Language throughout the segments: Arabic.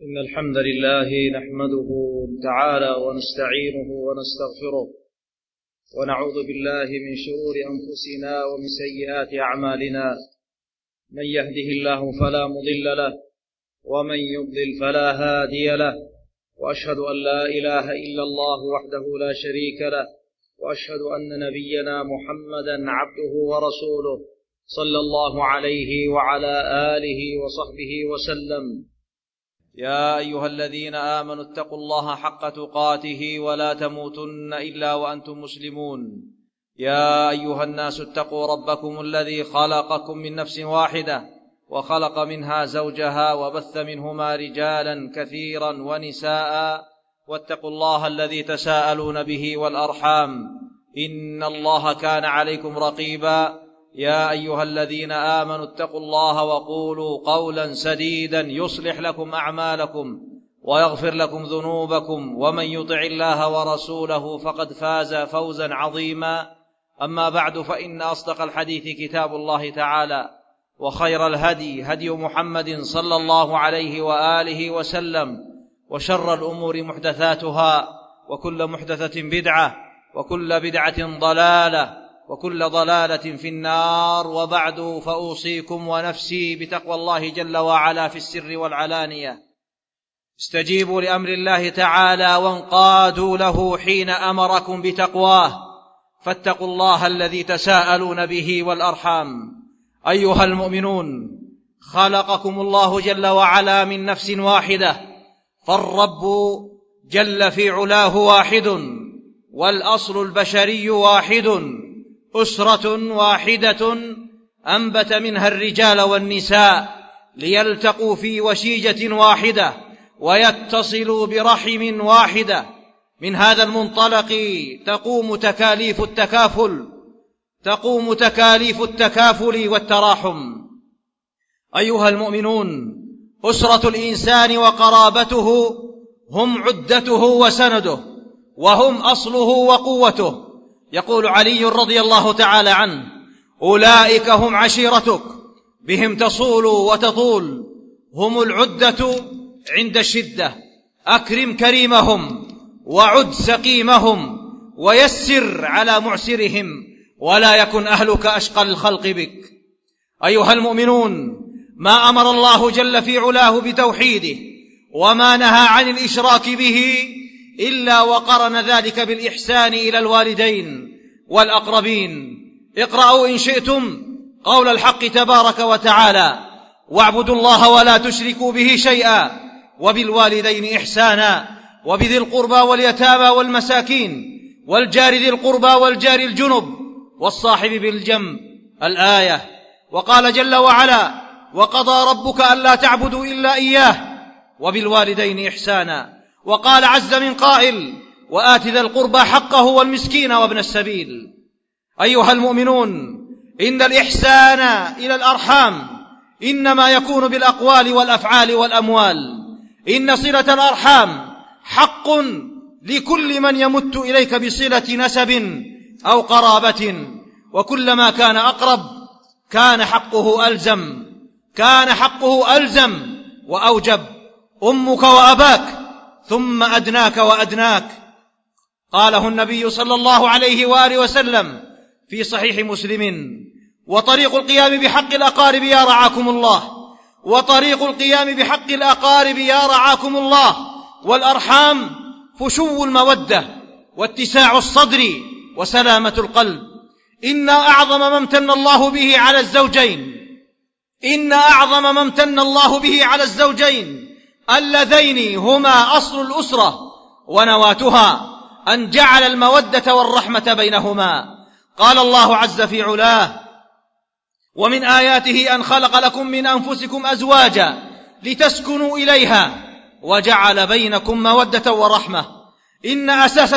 إن الحمد لله نحمده تعالى ونستعينه ونستغفره ونعوذ بالله من شرور أنفسنا ومن سيئات أعمالنا. من يهده الله فلا مضل له ومن يضلل فلا هادي له، وأشهد أن لا إله إلا الله وحده لا شريك له، وأشهد أن نبينا محمدا عبده ورسوله صلى الله عليه وعلى آله وصحبه وسلم. يا أيها الذين آمنوا اتقوا الله حق تقاته ولا تموتن إلا وأنتم مسلمون. يا أيها الناس اتقوا ربكم الذي خلقكم من نفس واحدة وخلق منها زوجها وبث منهما رجالا كثيرا ونساء، واتقوا الله الذي تساءلون به والأرحام إن الله كان عليكم رقيبا. يا أيها الذين آمنوا اتقوا الله وقولوا قولا سديدا يصلح لكم أعمالكم ويغفر لكم ذنوبكم، ومن يطع الله ورسوله فقد فاز فوزا عظيما. أما بعد، فإن أصدق الحديث كتاب الله تعالى، وخير الهدي هدي محمد صلى الله عليه وآله وسلم، وشر الأمور محدثاتها، وكل محدثة بدعة، وكل بدعة ضلالة، وكل ضلالة في النار. وبعد، فأوصيكم ونفسي بتقوى الله جل وعلا في السر والعلانية. استجيبوا لأمر الله تعالى وانقادوا له حين أمركم بتقواه، فاتقوا الله الذي تساءلون به والأرحام. أيها المؤمنون، خلقكم الله جل وعلا من نفس واحدة، فالرب جل في علاه واحد، والأصل البشري واحد، أسرة واحدة أنبت منها الرجال والنساء ليلتقوا في وشيجة واحدة ويتصلوا برحم واحدة. من هذا المنطلق تقوم تكاليف التكافل والتراحم. أيها المؤمنون، أسرة الإنسان وقرابته هم عدته وسنده، وهم أصله وقوته. يقول علي رضي الله تعالى عنه: أولئك هم عشيرتك، بهم تصول وتطول، هم العدة عند الشدة، أكرم كريمهم وعد سقيمهم ويسر على معسرهم، ولا يكن أهلك أشقى الخلق بك. أيها المؤمنون، ما أمر الله جل في علاه بتوحيده وما نهى عن الإشراك به إلا وقرن ذلك بالإحسان إلى الوالدين والأقربين. اقرأوا إن شئتم قول الحق تبارك وتعالى: واعبدوا الله ولا تشركوا به شيئا وبالوالدين إحسانا وبذي القربى واليتامى والمساكين والجار ذي القربى والجار الجنب والصاحب بالجنب، الآية. وقال جل وعلا: وقضى ربك ألا تعبدوا إلا إياه وبالوالدين إحسانا. وقال عز من قائل: وآت ذا القربى حقه والمسكين وابن السبيل. أيها المؤمنون، إن الإحسان إلى الأرحام إنما يكون بالأقوال والأفعال والأموال. إن صلة الأرحام حق لكل من يمت إليك بصلة نسب أو قرابة، وكلما كان أقرب كان حقه ألزم وأوجب. أمك وأباك ثم أدناك وأدناك. قاله النبي صلى الله عليه وآله وسلم في صحيح مسلم: وطريق القيام بحق الأقارب يا رعاكم الله، وطريق القيام بحق الأقارب يا رعاكم الله، والأرحام فشو المودة واتساع الصدر وسلامة القلب. إن أعظم ما امتن الله به على الزوجين اللذين هما أصل الأسرة ونواتها، أن جعل المودة والرحمة بينهما. قال الله عز في علاه: ومن آياته أن خلق لكم من أنفسكم أزواجا لتسكنوا إليها وجعل بينكم مودة ورحمة. إن أساس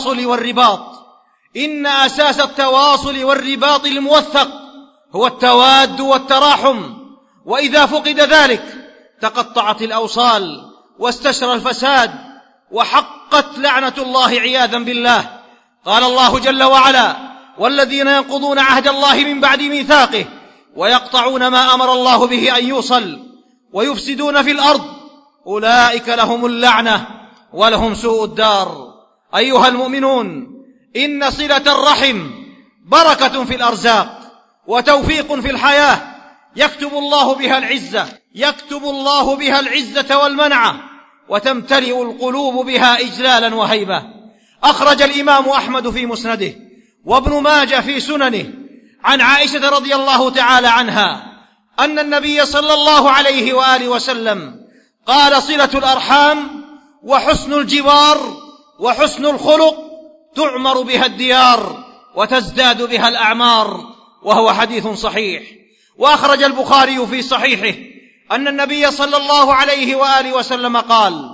التواصل والرباط الموثق هو التواد والتراحم، وإذا فقد ذلك تقطعت الأوصال واستشرى الفساد وحقت لعنة الله عياذا بالله. قال الله جل وعلا: والذين ينقضون عهد الله من بعد ميثاقه ويقطعون ما أمر الله به أن يوصل ويفسدون في الأرض أولئك لهم اللعنة ولهم سوء الدار. أيها المؤمنون، إن صلة الرحم بركة في الأرزاق وتوفيق في الحياة، يكتب الله بها العزة والمنعة، وتمتلئ القلوب بها إجلالا وهيبة. أخرج الإمام أحمد في مسنده وابن ماجه في سننه عن عائشة رضي الله تعالى عنها أن النبي صلى الله عليه وآله وسلم قال: صلة الأرحام وحسن الجوار وحسن الخلق تعمر بها الديار وتزداد بها الأعمار، وهو حديث صحيح. وأخرج البخاري في صحيحه أن النبي صلى الله عليه وآله وسلم قال: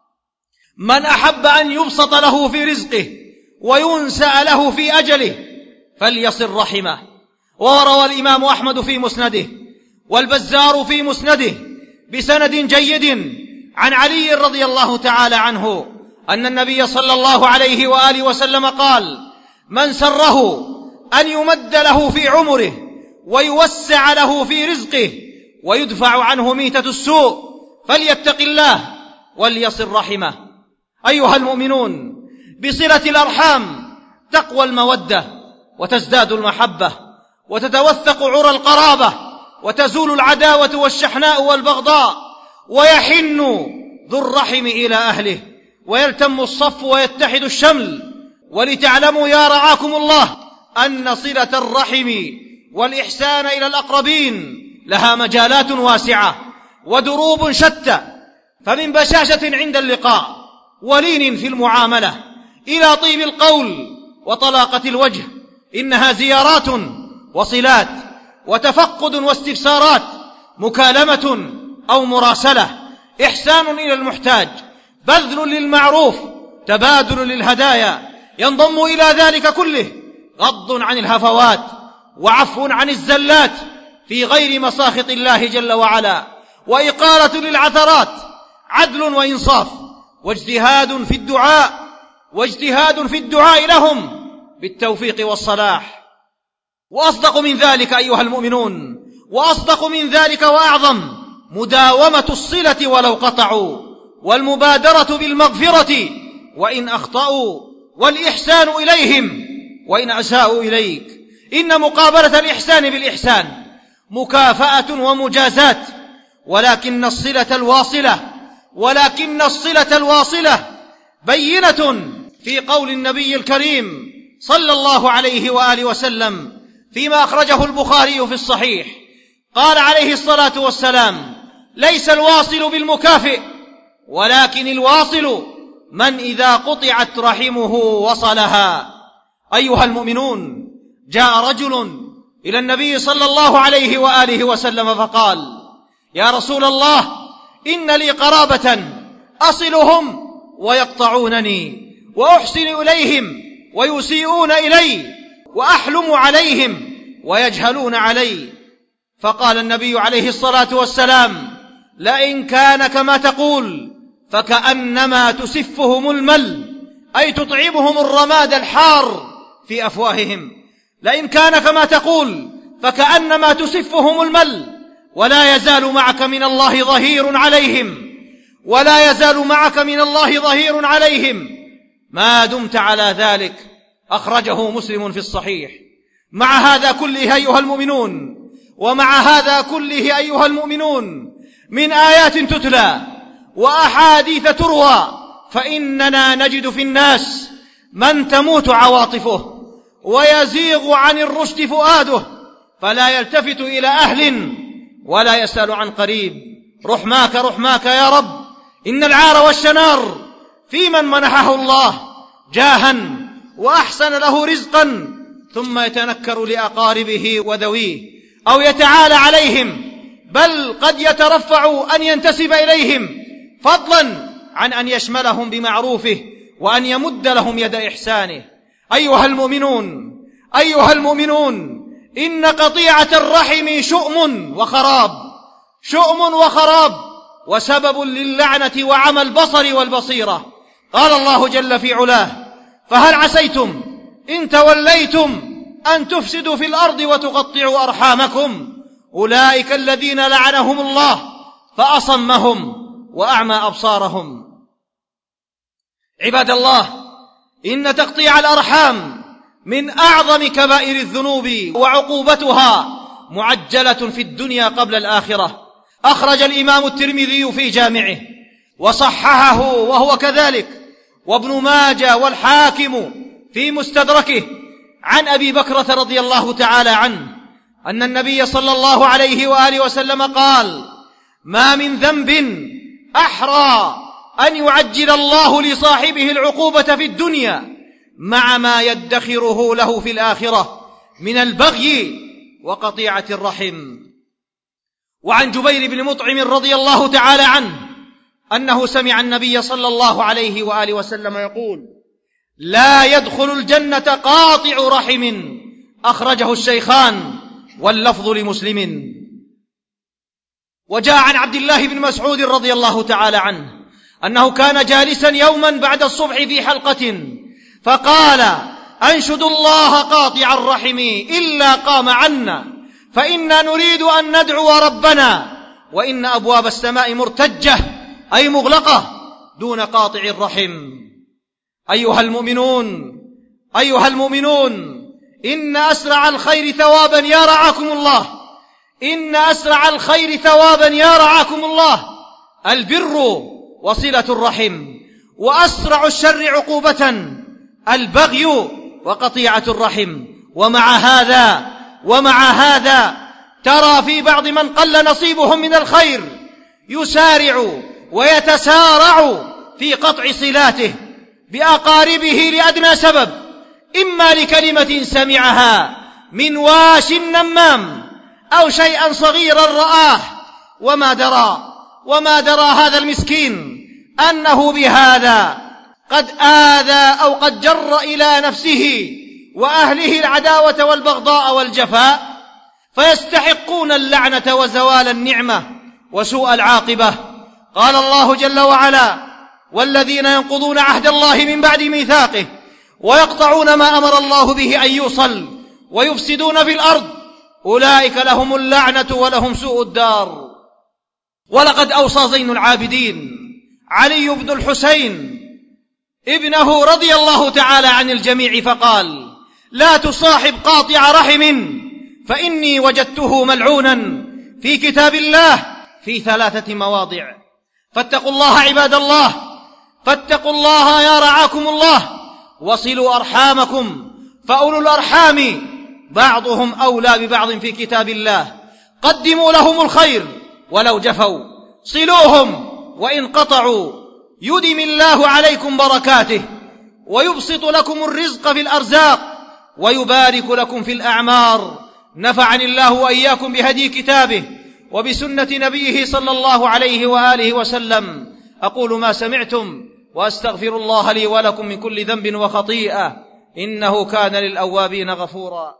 من أحب أن يبسط له في رزقه وينسأ له في أجله فليصل رحمه. وروى الإمام أحمد في مسنده والبزار في مسنده بسند جيد عن علي رضي الله تعالى عنه أن النبي صلى الله عليه وآله وسلم قال: من سره أن يمد له في عمره ويوسع له في رزقه ويدفع عنه ميتة السوء فليتق الله وليصل رحمه. أيها المؤمنون، بصلة الأرحام تقوى المودة وتزداد المحبة وتتوثق عرى القرابة وتزول العداوة والشحناء والبغضاء، ويحن ذو الرحم إلى أهله ويلتم الصف ويتحد الشمل. ولتعلموا يا رعاكم الله أن صلة الرحم والإحسان إلى الأقربين لها مجالات واسعة ودروب شتى، فمن بشاشة عند اللقاء ولين في المعاملة إلى طيب القول وطلاقة الوجه، إنها زيارات وصلات وتفقد واستفسارات، مكالمة أو مراسلة، إحسان إلى المحتاج، بذل للمعروف، تبادل للهدايا، ينضم إلى ذلك كله غض عن الهفوات وعفو عن الزلات في غير مساخط الله جل وعلا، وإقالة للعثرات، عدل وإنصاف، واجتهاد في الدعاء لهم بالتوفيق والصلاح. وأصدق من ذلك أيها المؤمنون، وأصدق من ذلك وأعظم مداومة الصلة ولو قطعوا، والمبادرة بالمغفرة وإن أخطأوا، والإحسان إليهم وإن أساءوا إليك. إن مقابلة الإحسان بالإحسان مكافأة ومجازات، ولكن الصلة الواصلة بينة في قول النبي الكريم صلى الله عليه وآله وسلم فيما أخرجه البخاري في الصحيح، قال عليه الصلاة والسلام: ليس الواصل بالمكافئ، ولكن الواصل من إذا قطعت رحمه وصلها. أيها المؤمنون، جاء رجل إلى النبي صلى الله عليه وآله وسلم فقال: يا رسول الله، إن لي قرابة أصلهم ويقطعونني، وأحسن إليهم ويسيئون إلي، وأحلم عليهم ويجهلون علي. فقال النبي عليه الصلاة والسلام: لئن كان كما تقول فكأنما تسفهم المل، أي تطعمهم الرماد الحار في أفواههم. لئن كان كما تقول فكأنما تسفهم المل، ولا يزال معك من الله ظهير عليهم ما دمت على ذلك. أخرجه مسلم في الصحيح. مع هذا كله أيها المؤمنون من آيات تتلى وأحاديث تروى، فإننا نجد في الناس من تموت عواطفه ويزيغ عن الرشد فؤاده، فلا يلتفت إلى أهل ولا يسأل عن قريب. رحماك يا رب. إن العار والشنار في من منحه الله جاها وأحسن له رزقا ثم يتنكر لأقاربه وذويه أو يتعالى عليهم، بل قد يترفع أن ينتسب إليهم، فضلا عن أن يشملهم بمعروفه وأن يمد لهم يد إحسانه. أيها المؤمنون، إن قطيعة الرحم شؤم وخراب وسبب للعنة وعمى البصر والبصيرة. قال الله جل في علاه: فهل عسيتم إن توليتم أن تفسدوا في الأرض وتقطعوا أرحامكم، أولئك الذين لعنهم الله فأصمهم وأعمى أبصارهم. عباد الله، إن تقطيع الأرحام من أعظم كبائر الذنوب، وعقوبتها معجلة في الدنيا قبل الآخرة. أخرج الإمام الترمذي في جامعه وصححه وهو كذلك، وابن ماجه والحاكم في مستدركه، عن أبي بكرة رضي الله تعالى عنه أن النبي صلى الله عليه وآله وسلم قال: ما من ذنب أحرى أن يعجل الله لصاحبه العقوبة في الدنيا مع ما يدخره له في الآخرة من البغي وقطيعة الرحم. وعن جبير بن مطعم رضي الله تعالى عنه أنه سمع النبي صلى الله عليه وآله وسلم يقول: لا يدخل الجنة قاطع رحم. أخرجه الشيخان واللفظ لمسلم. وجاء عن عبد الله بن مسعود رضي الله تعالى عنه أنه كان جالسا يوما بعد الصبح في حلقة فقال: أنشد الله قاطع الرحم إلا قام عنا، فإنا نريد أن ندعو ربنا، وإن أبواب السماء مرتجة أي مغلقة دون قاطع الرحم. أيها المؤمنون، إن أسرع الخير ثوابا يا رعاكم الله، إن أسرع الخير ثوابا يا رعاكم الله البر وصلة الرحم، وأسرع الشر عقوبة البغي وقطيعة الرحم. ومع هذا ترى في بعض من قل نصيبهم من الخير يسارع ويتسارع في قطع صلاته بأقاربه لأدنى سبب، إما لكلمة سمعها من واش نمام أو شيئا صغيرا رآه وما درى هذا المسكين أنه بهذا قد آذى أو قد جر إلى نفسه وأهله العداوة والبغضاء والجفاء، فيستحقون اللعنة وزوال النعمة وسوء العاقبة. قال الله جل وعلا: والذين ينقضون عهد الله من بعد ميثاقه ويقطعون ما أمر الله به أن يوصل ويفسدون في الأرض أولئك لهم اللعنة ولهم سوء الدار. ولقد أوصى زين العابدين علي بن الحسين ابنه رضي الله تعالى عن الجميع فقال: لا تصاحب قاطع رحم فإني وجدته ملعونا في كتاب الله في 3 مواضع. فاتقوا الله عباد الله، فاتقوا الله يا رعاكم الله، وصلوا أرحامكم، فأولو الأرحام بعضهم أولى ببعض في كتاب الله. قدموا لهم الخير ولو جفوا، صلوهم وإن قطعوا، يدم الله عليكم بركاته ويبسط لكم الرزق في الأرزاق ويبارك لكم في الأعمار. نفعني الله وإياكم بهدي كتابه وبسنة نبيه صلى الله عليه وآله وسلم. أقول ما سمعتم وأستغفر الله لي ولكم من كل ذنب وخطيئة، إنه كان للأوابين غفورا.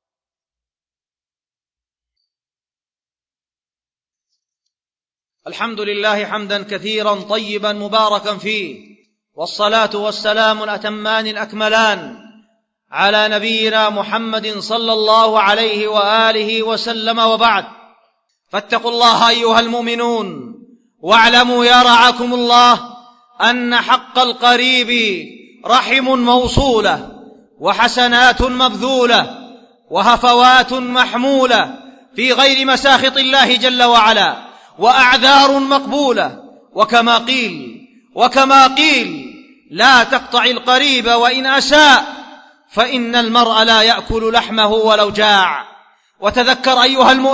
الحمد لله حمدا كثيرا طيبا مباركا فيه، والصلاة والسلام الأتمان الأكملان على نبينا محمد صلى الله عليه وآله وسلم، وبعد. فاتقوا الله أيها المؤمنون، واعلموا يا رعاكم الله أن حق القريب رحم موصولة، وحسنات مبذولة، وهفوات محمولة في غير مساخط الله جل وعلا، وأعذار مقبولة. وكما قيل لا تقطع القريب وإن أساء، فإن المرء لا يأكل لحمه ولو جاع. وتذكر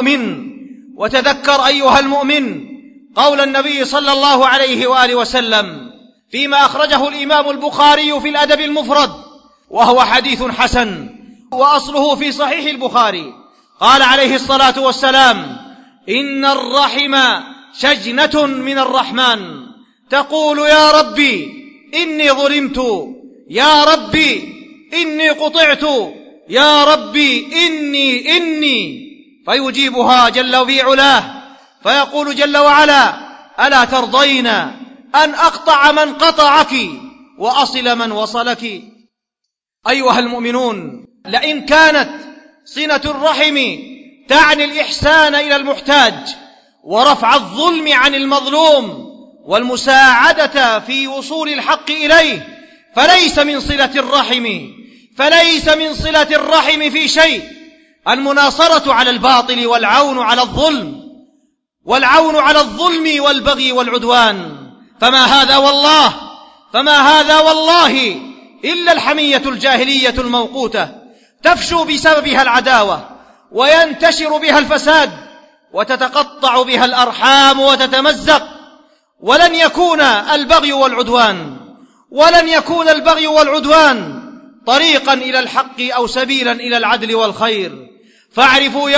أيها المؤمن قول النبي صلى الله عليه وآله وسلم فيما أخرجه الإمام البخاري في الأدب المفرد، وهو حديث حسن وأصله في صحيح البخاري. قال عليه الصلاة والسلام: إن الرحم شجنة من الرحمن، تقول يا ربي إني ظلمت، يا ربي إني قطعت، يا ربي إني فيجيبها جل في علاه فيقول جل وعلا: ألا ترضين أن أقطع من قطعك وأصل من وصلك؟ أيها المؤمنون، لئن كانت صلة الرحم تعني الإحسان إلى المحتاج ورفع الظلم عن المظلوم والمساعدة في وصول الحق إليه، فليس من صلة الرحم في شيء المناصرة على الباطل والعون على الظلم والبغي والعدوان. فما هذا والله إلا الحمية الجاهلية الموقوتة، تفشو بسببها العداوة، وينتشر بها الفساد، وتتقطع بها الأرحام وتتمزق. ولن يكون البغي والعدوان طريقا إلى الحق أو سبيلا إلى العدل والخير. فاعرفوا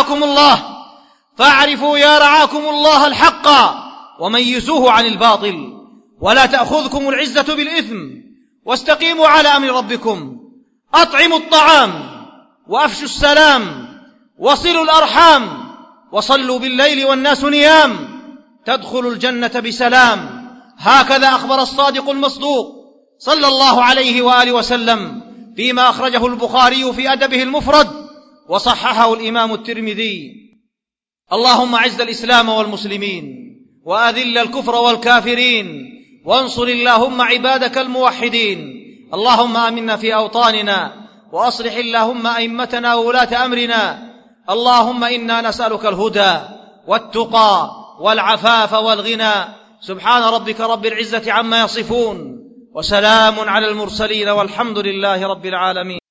يا رعاكم الله الحق وميزوه عن الباطل، ولا تأخذكم العزة بالإثم، واستقيموا على أمر ربكم. أطعموا الطعام وأفشوا السلام وصلوا الأرحام وصلوا بالليل والناس نيام، تدخلوا الجنة بسلام. هكذا أخبر الصادق المصدوق صلى الله عليه وآله وسلم فيما أخرجه البخاري في أدبه المفرد، وصححه الإمام الترمذي. اللهم أعز الإسلام والمسلمين، وأذل الكفر والكافرين، وانصر اللهم عبادك الموحدين. اللهم آمنا في أوطاننا، وأصلح اللهم أئمتنا وولاة أمرنا. اللهم إنا نسألك الهدى والتقى والعفاف والغنى. سبحان ربك رب العزة عما يصفون، وسلام على المرسلين، والحمد لله رب العالمين.